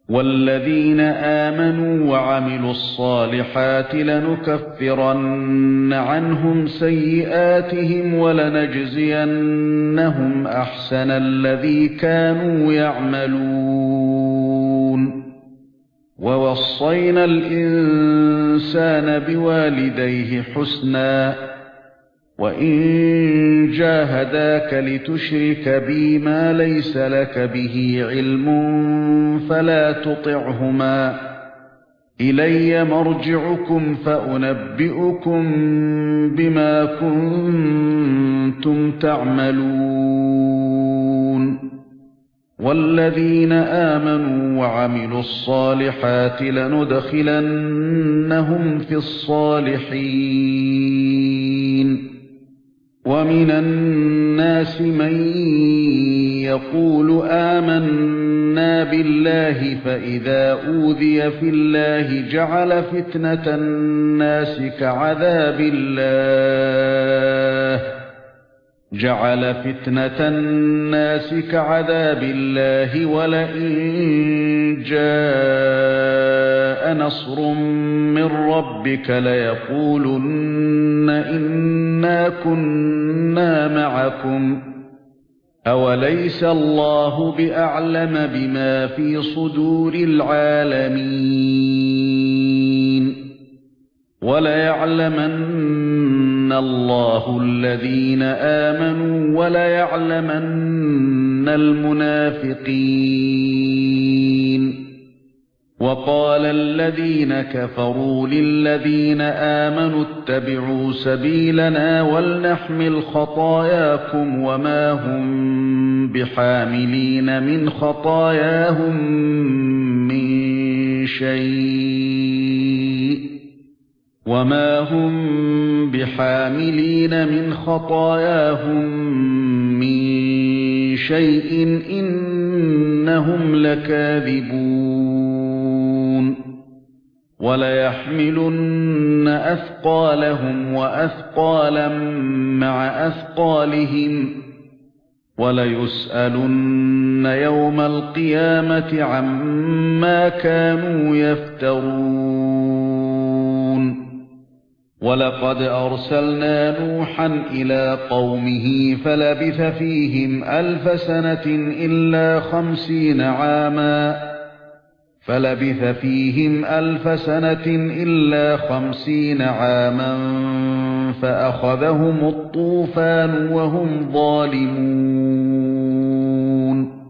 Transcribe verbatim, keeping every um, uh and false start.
وَالَّذِينَ آمَنُوا وَعَمِلُوا الصَّالِحَاتِ لَنُكَفِّرَنَّ عَنْهُمْ سَيِّئَاتِهِمْ وَلَنَجْزِيَنَّهُمْ أَحْسَنَ الَّذِي كَانُوا يَعْمَلُونَ وَوَصَّيْنَا الْإِنسَانَ بِوَالِدَيْهِ حُسْنًا وَإِن جَاهَدَاكَ لِتُشْرِكَ بِي مَا لَيْسَ لَكَ بِهِ عِلْمٌ فَلَا تُطِعْهُمَا إِلَيَّ مَرْجِعُكُمْ فَأُنَبِّئُكُم بِمَا كُنتُمْ تَعْمَلُونَ وَالَّذِينَ آمَنُوا وَعَمِلُوا الصَّالِحَاتِ لَنُدْخِلَنَّهُمْ فِي الصَّالِحِينَ وَمِنَ النَّاسِ مَن يَقُولُ آمَنَّا بِاللَّهِ فَإِذَا أُوذِيَ فِي اللَّهِ جَعَلَ فِتْنَةَ النَّاسِ كَعَذَابِ اللَّهِ جَعَلَ فِتْنَةَ النَّاسِ كَعَذَابِ اللَّهِ وَلَئِن جَاءَ نَصْرٌ مِّن رَّبِّكَ لَيَقُولُنَّ إِنَّا كُنَّا مَعَكُمْ أَوَلَيْسَ اللَّهُ بِأَعْلَمَ بِمَا فِي صُدُورِ الْعَالَمِينَ وَلَيَعْلَمَنَّ اللَّهُ الَّذِينَ آمَنُوا وَلَيَعْلَمَنَّ الْمُنَافِقِينَ وَقَالَ الَّذِينَ كَفَرُوا لِلَّذِينَ آمَنُوا اتَّبِعُوا سَبِيلَنَا وَلْنَحْمِلْ خَطَايَاكُمْ وَمَا هُمْ بِحَامِلِينَ مِنْ خَطَايَاهُمْ مِنْ شَيْءٍ وَمَا هُمْ بِحَامِلِينَ مِنْ خَطَايَاهُمْ مِنْ شَيْءٍ إِنَّهُمْ لَكَاذِبُونَ وَلَيَحْمِلُنَّ أَثْقَالَهُمْ وَأَثْقَالًا مَعَ أَثْقَالِهِمْ وَلَيُسْأَلُنَّ يَوْمَ الْقِيَامَةِ عَمَّا كَانُوا يَفْتَرُونَ وَلَقَدْ أَرْسَلْنَا نُوحًا إِلَى قَوْمِهِ فَلَبِثَ فِيهِمْ أَلْفَ سَنَةٍ إِلَّا خَمْسِينَ عَامًا فَلَبِثَ فِيهِمْ أَلْفَ سَنَةٍ إِلَّا خَمْسِينَ عَامًا فَأَخَذَهُمُ الطُّوفَانُ وَهُمْ ظَالِمُونَ